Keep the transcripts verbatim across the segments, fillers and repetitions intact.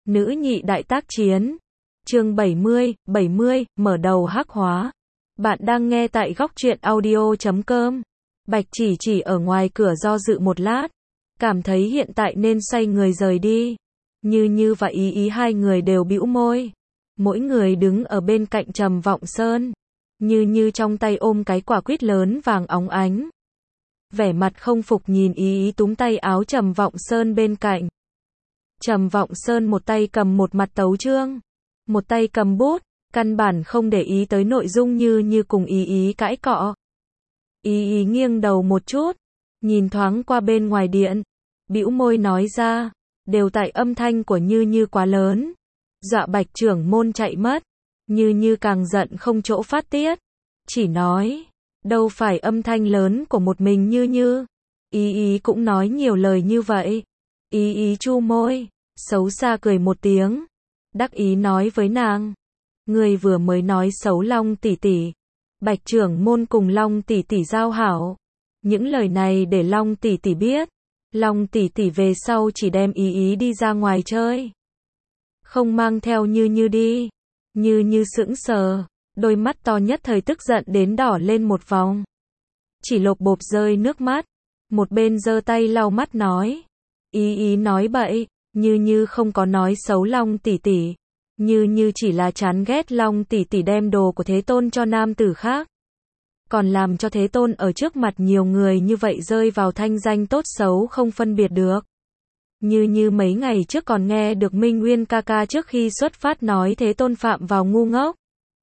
Nữ nhị đại tác chiến. Chương bảy mươi, bảy mươi, mở đầu hắc hóa. Bạn đang nghe tại góc truyện audio chấm com. Bạch chỉ chỉ ở ngoài cửa do dự một lát, cảm thấy hiện tại nên xoay người rời đi. Như Như và Ý Ý hai người đều bĩu môi, mỗi người đứng ở bên cạnh Trầm Vọng Sơn. Như Như trong tay ôm cái quả quýt lớn vàng óng ánh, vẻ mặt không phục nhìn Ý Ý túm tay áo Trầm Vọng Sơn bên cạnh. Trầm Vọng Sơn một tay cầm một mặt tấu chương, một tay cầm bút, căn bản không để ý tới nội dung Như Như cùng Ý Ý cãi cọ. Ý Ý nghiêng đầu một chút, nhìn thoáng qua bên ngoài điện, bĩu môi nói ra, đều tại âm thanh của Như Như quá lớn, dọa Bạch trưởng môn chạy mất. Như Như càng giận không chỗ phát tiết, chỉ nói, đâu phải âm thanh lớn của một mình Như Như. Ý Ý cũng nói nhiều lời như vậy. Ý Ý chu môi, xấu xa cười một tiếng, đắc ý nói với nàng, người vừa mới nói xấu Long tỷ tỷ, Bạch trưởng môn cùng Long tỷ tỷ giao hảo. Những lời này để Long tỷ tỷ biết, Long tỷ tỷ về sau chỉ đem Ý Ý đi ra ngoài chơi, không mang theo Như Như đi. Như Như sững sờ, đôi mắt to nhất thời tức giận đến đỏ lên một vòng, chỉ lộp bộp rơi nước mắt, một bên giơ tay lau mắt nói, Ý Ý nói bậy, Như Như không có nói xấu Long tỷ tỷ, Như Như chỉ là chán ghét Long tỷ tỷ đem đồ của Thế Tôn cho nam tử khác, còn làm cho Thế Tôn ở trước mặt nhiều người như vậy rơi vào thanh danh tốt xấu không phân biệt được. Như Như mấy ngày trước còn nghe được Minh Uyên ca ca trước khi xuất phát nói Thế Tôn phạm vào ngu ngốc,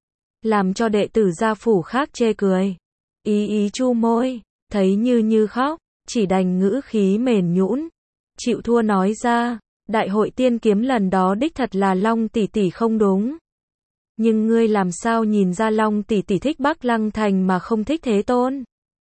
làm cho đệ tử gia phủ khác chê cười. Ý Ý chu môi, thấy Như Như khóc, chỉ đành ngữ khí mềm nhũn, chịu thua nói ra, đại hội tiên kiếm lần đó đích thật là Long tỷ tỷ không đúng. Nhưng ngươi làm sao nhìn ra Long tỷ tỷ thích Bắc Lăng Thành mà không thích Thế Tôn?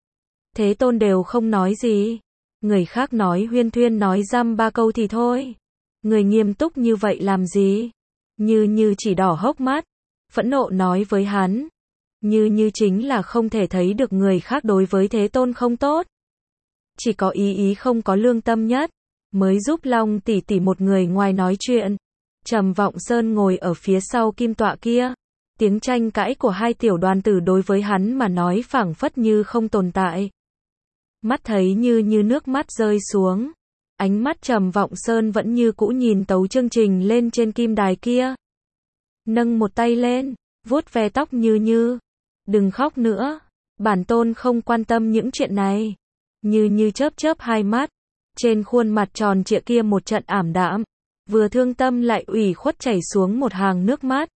Thế Tôn đều không nói gì. Người khác nói huyên thuyên nói dăm ba câu thì thôi, người nghiêm túc như vậy làm gì? Như Như chỉ đỏ hốc mắt, phẫn nộ nói với hắn, Như Như chính là không thể thấy được người khác đối với Thế Tôn không tốt, chỉ có Ý Ý không có lương tâm nhất, mới giúp Long tỷ tỷ một người ngoài nói chuyện. Trầm Vọng Sơn ngồi ở phía sau kim tọa kia, tiếng tranh cãi của hai tiểu đoàn tử đối với hắn mà nói phảng phất như không tồn tại. Mắt thấy Như Như nước mắt rơi xuống, ánh mắt Trầm Vọng Sơn vẫn như cũ nhìn tấu chương trình lên trên kim đài kia. Nâng một tay lên, vuốt ve tóc Như Như. Đừng khóc nữa, bản tôn không quan tâm những chuyện này. Như Như chớp chớp hai mắt, trên khuôn mặt tròn trịa kia một trận ảm đạm, vừa thương tâm lại ủy khuất chảy xuống một hàng nước mắt.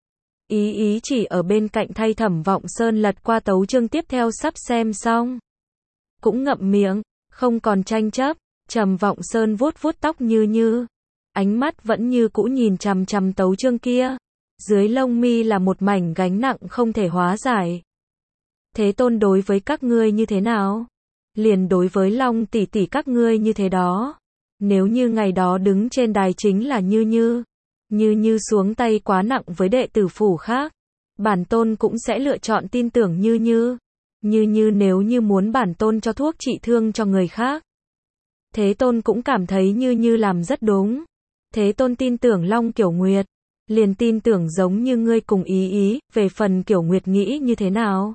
Ý Ý chỉ ở bên cạnh thay Thẩm Vọng Sơn lật qua tấu chương tiếp theo sắp xem xong, cũng ngậm miệng, không còn tranh chấp. Trầm Vọng Sơn vuốt vuốt tóc Như Như, ánh mắt vẫn như cũ nhìn chằm chằm tấu chương kia, dưới lông mi là một mảnh gánh nặng không thể hóa giải. Thế Tôn đối với các ngươi như thế nào? Liền đối với Long tỷ tỷ các ngươi như thế đó. Nếu như ngày đó đứng trên đài chính là Như Như, Như Như xuống tay quá nặng với đệ tử phủ khác, bản tôn cũng sẽ lựa chọn tin tưởng Như Như. Như Như nếu như muốn bản tôn cho thuốc trị thương cho người khác, Thế Tôn cũng cảm thấy Như Như làm rất đúng. Thế Tôn tin tưởng Long Kiểu Nguyệt, liền tin tưởng giống như ngươi cùng Ý Ý. Về phần Kiểu Nguyệt nghĩ như thế nào?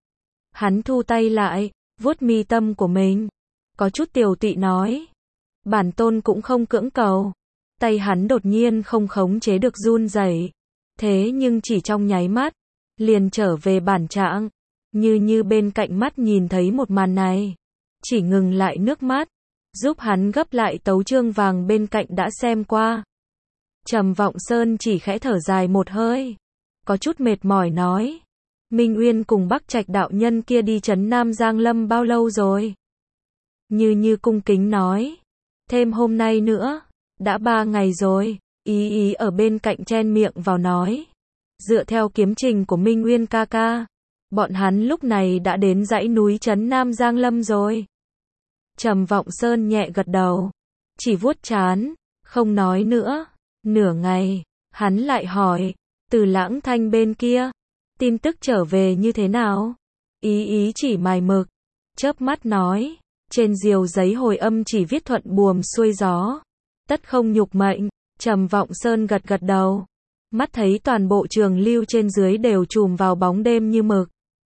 Hắn thu tay lại, vuốt mi tâm của mình, có chút tiều tụy nói, bản tôn cũng không cưỡng cầu. Tay hắn đột nhiên không khống chế được run rẩy, thế nhưng chỉ trong nháy mắt, liền trở về bản trạng. Như Như bên cạnh mắt nhìn thấy một màn này, chỉ ngừng lại nước mắt, giúp hắn gấp lại tấu chương vàng bên cạnh đã xem qua. Trầm Vọng Sơn chỉ khẽ thở dài một hơi, có chút mệt mỏi nói, Minh Uyên cùng Bắc Trạch đạo nhân kia đi trấn Nam Giang Lâm bao lâu rồi? Như Như cung kính nói, thêm hôm nay nữa, đã ba ngày rồi. Ý Ý ở bên cạnh chen miệng vào nói, dựa theo kiếm trình của Minh Uyên ca ca, bọn hắn lúc này đã đến dãy núi trấn Nam Giang Lâm rồi. Trầm Vọng Sơn nhẹ gật đầu, chỉ vuốt trán, không nói nữa. Nửa ngày, hắn lại hỏi, Từ Lãng Thanh bên kia, tin tức trở về như thế nào? Ý Ý chỉ mài mực, chớp mắt nói, trên diều giấy hồi âm chỉ viết thuận buồm xuôi gió, tất không nhục mệnh. Trầm Vọng Sơn gật gật đầu. Mắt thấy toàn bộ Trường Lưu trên dưới đều trùm vào bóng đêm như mực.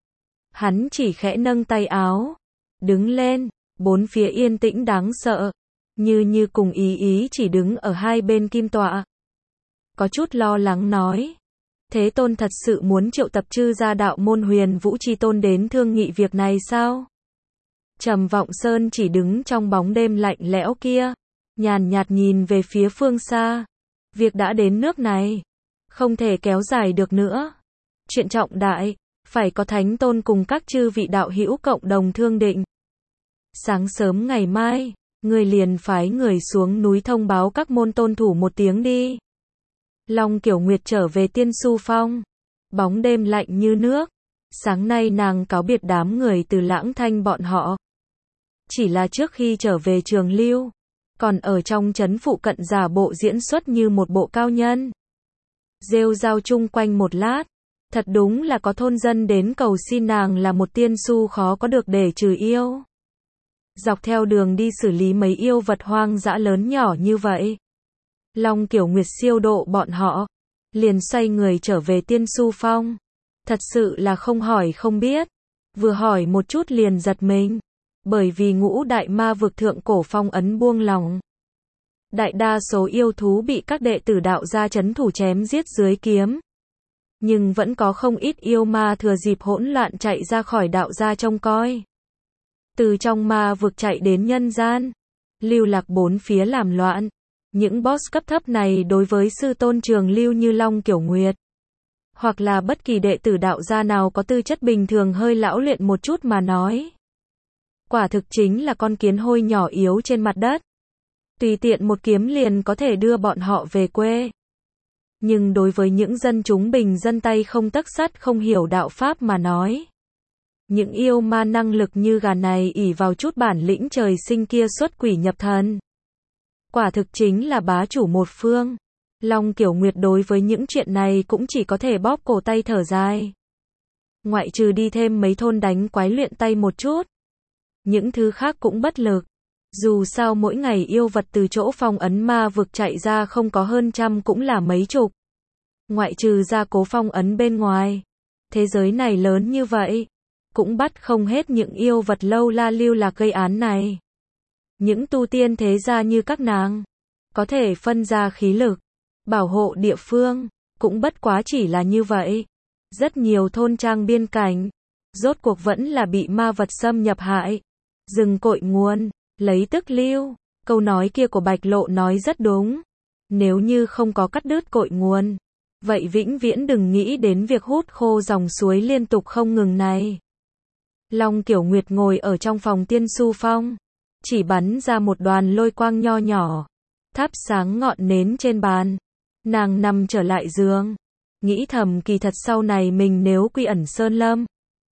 Hắn chỉ khẽ nâng tay áo. Đứng lên, bốn phía yên tĩnh đáng sợ. Như Như cùng Ý Ý chỉ đứng ở hai bên kim tọa. Có chút lo lắng nói. Thế Tôn thật sự muốn triệu tập chư gia đạo môn Huyền Vũ Chi Tôn đến thương nghị việc này sao? Trầm Vọng Sơn chỉ đứng trong bóng đêm lạnh lẽo kia. Nhàn nhạt nhìn về phía phương xa. Việc đã đến nước này. Không thể kéo dài được nữa. Chuyện trọng đại. Phải có Thánh Tôn cùng các chư vị đạo hữu cộng đồng thương định. Sáng sớm ngày mai, người liền phái người xuống núi thông báo các môn tôn thủ một tiếng đi. Long Kiểu Nguyệt trở về Tiên Su Phong. Bóng đêm lạnh như nước. Sáng nay nàng cáo biệt đám người từ Lãng Thanh bọn họ. Chỉ là trước khi trở về Trường Lưu, còn ở trong trấn phụ cận giả bộ diễn xuất như một bộ cao nhân. Rêu rao chung quanh một lát. Thật đúng là có thôn dân đến cầu xin nàng là một tiên su khó có được để trừ yêu. Dọc theo đường đi xử lý mấy yêu vật hoang dã lớn nhỏ như vậy. Long Kiểu Nguyệt siêu độ bọn họ. Liền xoay người trở về Tiên Su Phong. Thật sự là không hỏi không biết. Vừa hỏi một chút liền giật mình. Bởi vì ngũ đại ma vực thượng cổ phong ấn buông lỏng. Đại đa số yêu thú bị các đệ tử đạo gia trấn thủ chém giết dưới kiếm. Nhưng vẫn có không ít yêu ma thừa dịp hỗn loạn chạy ra khỏi đạo gia trông coi. Từ trong ma vực chạy đến nhân gian. Lưu lạc bốn phía làm loạn. Những boss cấp thấp này đối với sư tôn Trường Lưu như Long Kiểu Nguyệt. Hoặc là bất kỳ đệ tử đạo gia nào có tư chất bình thường hơi lão luyện một chút mà nói. Quả thực chính là con kiến hôi nhỏ yếu trên mặt đất. Tùy tiện một kiếm liền có thể đưa bọn họ về quê. Nhưng đối với những dân chúng bình dân tay không tấc sắt không hiểu đạo pháp mà nói. Những yêu ma năng lực như gà này ỷ vào chút bản lĩnh trời sinh kia xuất quỷ nhập thần. Quả thực chính là bá chủ một phương. Long Kiểu Nguyệt đối với những chuyện này cũng chỉ có thể bóp cổ tay thở dài. Ngoại trừ đi thêm mấy thôn đánh quái luyện tay một chút. Những thứ khác cũng bất lực. Dù sao mỗi ngày yêu vật từ chỗ phong ấn ma vực chạy ra không có hơn trăm cũng là mấy chục. Ngoại trừ ra cố phong ấn bên ngoài. Thế giới này lớn như vậy. Cũng bắt không hết những yêu vật lâu la lưu lạc gây án này. Những tu tiên thế gia như các nàng. Có thể phân ra khí lực. Bảo hộ địa phương. Cũng bất quá chỉ là như vậy. Rất nhiều thôn trang biên cảnh. Rốt cuộc vẫn là bị ma vật xâm nhập hại. Rừng cội nguồn. Lấy tức lưu. Câu nói kia của Bạch Lộ nói rất đúng. Nếu như không có cắt đứt cội nguồn. Vậy vĩnh viễn đừng nghĩ đến việc hút khô dòng suối liên tục không ngừng này. Long Kiểu Nguyệt ngồi ở trong phòng Tiên Su Phong. Chỉ bắn ra một đoàn lôi quang nho nhỏ. Thắp sáng ngọn nến trên bàn. Nàng nằm trở lại giường. Nghĩ thầm kỳ thật sau này mình nếu quy ẩn sơn lâm.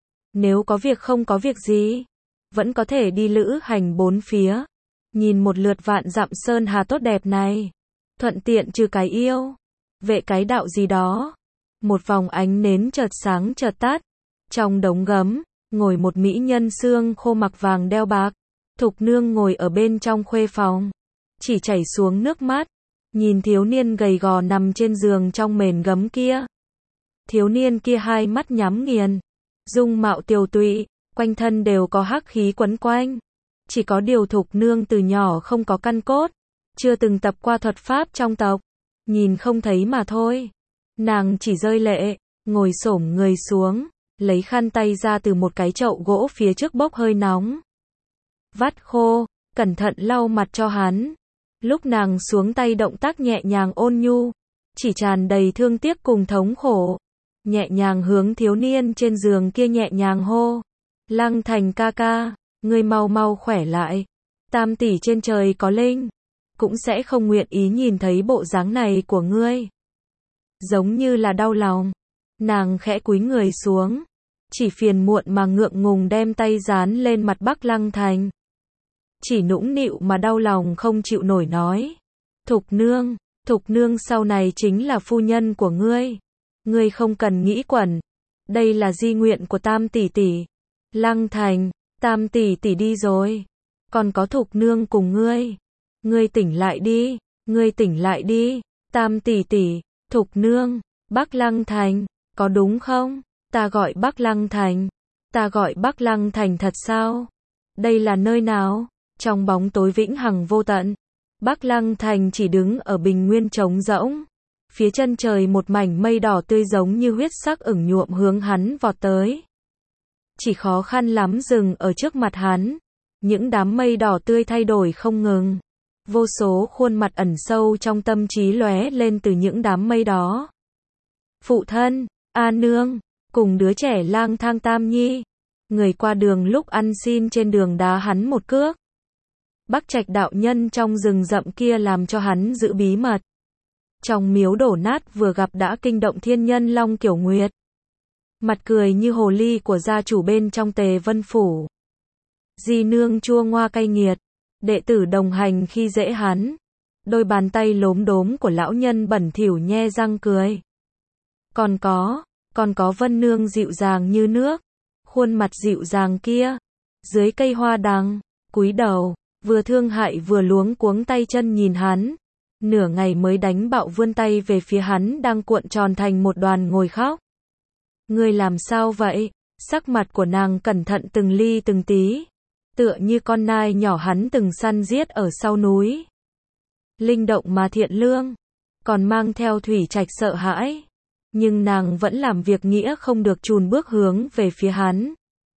Nếu có việc không có việc gì. Vẫn có thể đi lữ hành bốn phía. Nhìn một lượt vạn dặm sơn hà tốt đẹp này. Thuận tiện trừ cái yêu. Vệ cái đạo gì đó. Một vòng ánh nến chợt sáng chợt tắt. Trong đống gấm. Ngồi một mỹ nhân xương khô mặc vàng đeo bạc. Thục nương ngồi ở bên trong khuê phòng. Chỉ chảy xuống nước mắt. Nhìn thiếu niên gầy gò nằm trên giường trong mền gấm kia. Thiếu niên kia hai mắt nhắm nghiền. Dung mạo tiều tụy. Quanh thân đều có hắc khí quấn quanh. Chỉ có điều Thục nương từ nhỏ không có căn cốt. Chưa từng tập qua thuật pháp trong tộc. Nhìn không thấy mà thôi. Nàng chỉ rơi lệ. Ngồi xổm người xuống. Lấy khăn tay ra từ một cái chậu gỗ phía trước bốc hơi nóng. Vắt khô. Cẩn thận lau mặt cho hắn. Lúc nàng xuống tay động tác nhẹ nhàng ôn nhu. Chỉ tràn đầy thương tiếc cùng thống khổ. Nhẹ nhàng hướng thiếu niên trên giường kia nhẹ nhàng hô. Lăng Thành ca ca. Ngươi mau mau khỏe lại. Tam tỷ trên trời có linh. Cũng sẽ không nguyện ý nhìn thấy bộ dáng này của ngươi. Giống như là đau lòng. Nàng khẽ cúi người xuống. Chỉ phiền muộn mà ngượng ngùng đem tay dán lên mặt Bắc Lăng Thành. Chỉ nũng nịu mà đau lòng không chịu nổi nói. Thục nương, Thục nương sau này chính là phu nhân của ngươi. Ngươi không cần nghĩ quẩn. Đây là di nguyện của Tam tỷ tỷ. Lăng Thành, Tam tỷ tỷ đi rồi. Còn có Thục nương cùng ngươi. Ngươi tỉnh lại đi, ngươi tỉnh lại đi. Tam tỷ tỷ, Thục nương, Bắc Lăng Thành, có đúng không? Ta gọi Bắc Lăng Thành. Ta gọi Bắc Lăng Thành thật sao? Đây là nơi nào? Trong bóng tối vĩnh hằng vô tận, Bắc Lăng Thành chỉ đứng ở bình nguyên trống rỗng. Phía chân trời một mảnh mây đỏ tươi giống như huyết sắc ửng nhuộm hướng hắn vọt tới. Chỉ khó khăn lắm dừng ở trước mặt hắn. Những đám mây đỏ tươi thay đổi không ngừng. Vô số khuôn mặt ẩn sâu trong tâm trí lóe lên từ những đám mây đó. Phụ thân, A Nương, cùng đứa trẻ lang thang Tam Nhi. Người qua đường lúc ăn xin trên đường đá hắn một cước. Bắc Trạch đạo nhân trong rừng rậm kia làm cho hắn giữ bí mật. Trong miếu đổ nát vừa gặp đã kinh động thiên nhân Long Kiểu Nguyệt. Mặt cười như hồ ly của gia chủ bên trong Tề Vân Phủ. Di nương chua ngoa cay nghiệt. Đệ tử đồng hành khi dễ hắn. Đôi bàn tay lốm đốm của lão nhân bẩn thỉu nhe răng cười. Còn có, còn có Vân nương dịu dàng như nước. Khuôn mặt dịu dàng kia. Dưới cây hoa đằng, cúi đầu, vừa thương hại vừa luống cuống tay chân nhìn hắn. Nửa ngày mới đánh bạo vươn tay về phía hắn đang cuộn tròn thành một đoàn ngồi khóc. Ngươi làm sao vậy? Sắc mặt của nàng cẩn thận từng ly từng tí. Tựa như con nai nhỏ hắn từng săn giết ở sau núi. Linh động mà thiện lương. Còn mang theo thủy trạch sợ hãi. Nhưng nàng vẫn làm việc nghĩa không được chùn bước hướng về phía hắn.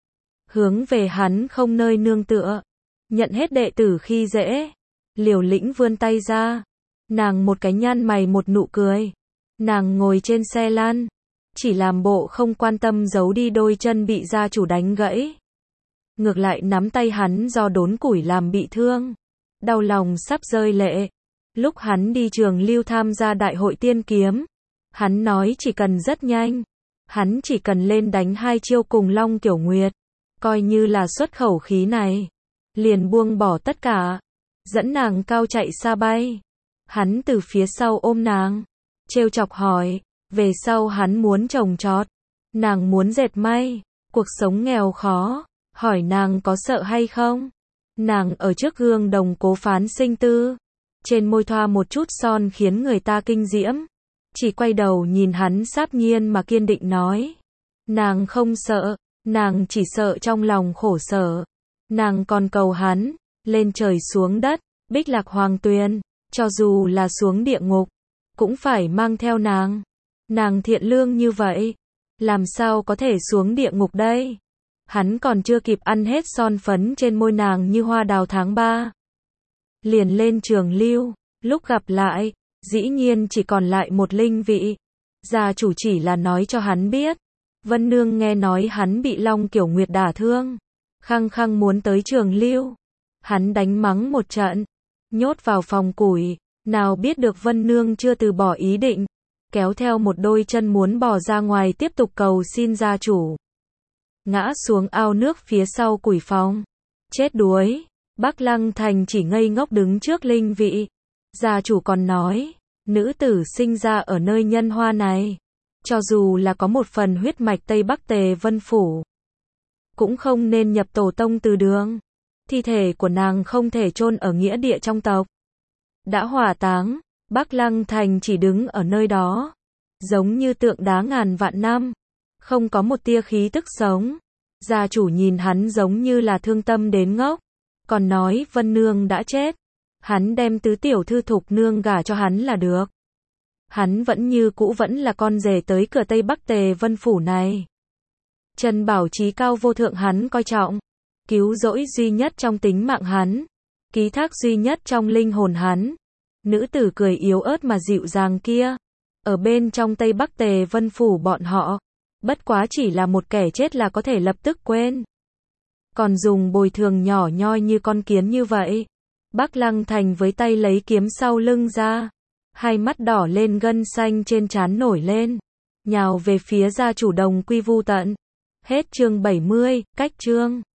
Hướng về hắn không nơi nương tựa. Nhận hết đệ tử khi dễ. Liều lĩnh vươn tay ra. Nàng một cái nhăn mày một nụ cười. Nàng ngồi trên xe lăn. Chỉ làm bộ không quan tâm giấu đi đôi chân bị gia chủ đánh gãy. Ngược lại nắm tay hắn do đốn củi làm bị thương. Đau lòng sắp rơi lệ. Lúc hắn đi Trường Lưu tham gia đại hội tiên kiếm. Hắn nói chỉ cần rất nhanh. Hắn chỉ cần lên đánh hai chiêu cùng Long Kiểu Nguyệt. Coi như là xuất khẩu khí này. Liền buông bỏ tất cả. Dẫn nàng cao chạy xa bay. Hắn từ phía sau ôm nàng. Trêu chọc hỏi. Về sau hắn muốn trồng trọt. Nàng muốn dệt may. Cuộc sống nghèo khó. Hỏi nàng có sợ hay không? Nàng ở trước gương đồng cố phán sinh tư. Trên môi thoa một chút son khiến người ta kinh diễm. Chỉ quay đầu nhìn hắn sáp nhiên mà kiên định nói. Nàng không sợ. Nàng chỉ sợ trong lòng khổ sở. Nàng còn cầu hắn. Lên trời xuống đất. Bích Lạc Hoàng Tuyền. Cho dù là xuống địa ngục. Cũng phải mang theo nàng. Nàng thiện lương như vậy. Làm sao có thể xuống địa ngục đây? Hắn còn chưa kịp ăn hết son phấn trên môi nàng như hoa đào tháng ba. Liền lên Trường Lưu. Lúc gặp lại, dĩ nhiên chỉ còn lại một linh vị. Gia chủ chỉ là nói cho hắn biết. Vân nương nghe nói hắn bị Long Kiểu Nguyệt đả thương. Khăng khăng muốn tới Trường Lưu. Hắn đánh mắng một trận. Nhốt vào phòng củi. Nào biết được Vân nương chưa từ bỏ ý định. Kéo theo một đôi chân muốn bò ra ngoài tiếp tục cầu xin gia chủ. Ngã xuống ao nước phía sau củi phòng. Chết đuối. Bắc Lăng Thành chỉ ngây ngốc đứng trước linh vị. Gia chủ còn nói. Nữ tử sinh ra ở nơi nhân hoa này. Cho dù là có một phần huyết mạch Tây Bắc Tề Vân Phủ. Cũng không nên nhập tổ tông từ đường. Thi thể của nàng không thể chôn ở nghĩa địa trong tộc. Đã hỏa táng. Bắc Lăng Thành chỉ đứng ở nơi đó. Giống như tượng đá ngàn vạn năm. Không có một tia khí tức sống. Gia chủ nhìn hắn giống như là thương tâm đến ngốc. Còn nói Vân nương đã chết. Hắn đem tứ tiểu thư Thục nương gả cho hắn là được. Hắn vẫn như cũ vẫn là con rể tới cửa Tây Bắc Tề Vân Phủ này. Trần Bảo Chí cao vô thượng hắn coi trọng. Cứu rỗi duy nhất trong tính mạng hắn. Ký thác duy nhất trong linh hồn hắn. Nữ tử cười yếu ớt mà dịu dàng kia. Ở bên trong Tây Bắc Tề Vân Phủ bọn họ. Bất quá chỉ là một kẻ chết là có thể lập tức quên. Còn dùng bồi thường nhỏ nhoi như con kiến như vậy. Bắc Lăng Thành với tay lấy kiếm sau lưng ra. Hai mắt đỏ lên gân xanh trên trán nổi lên. Nhào về phía gia chủ Đồng Quy Vu Tận. Hết chương bảy mươi, cách chương.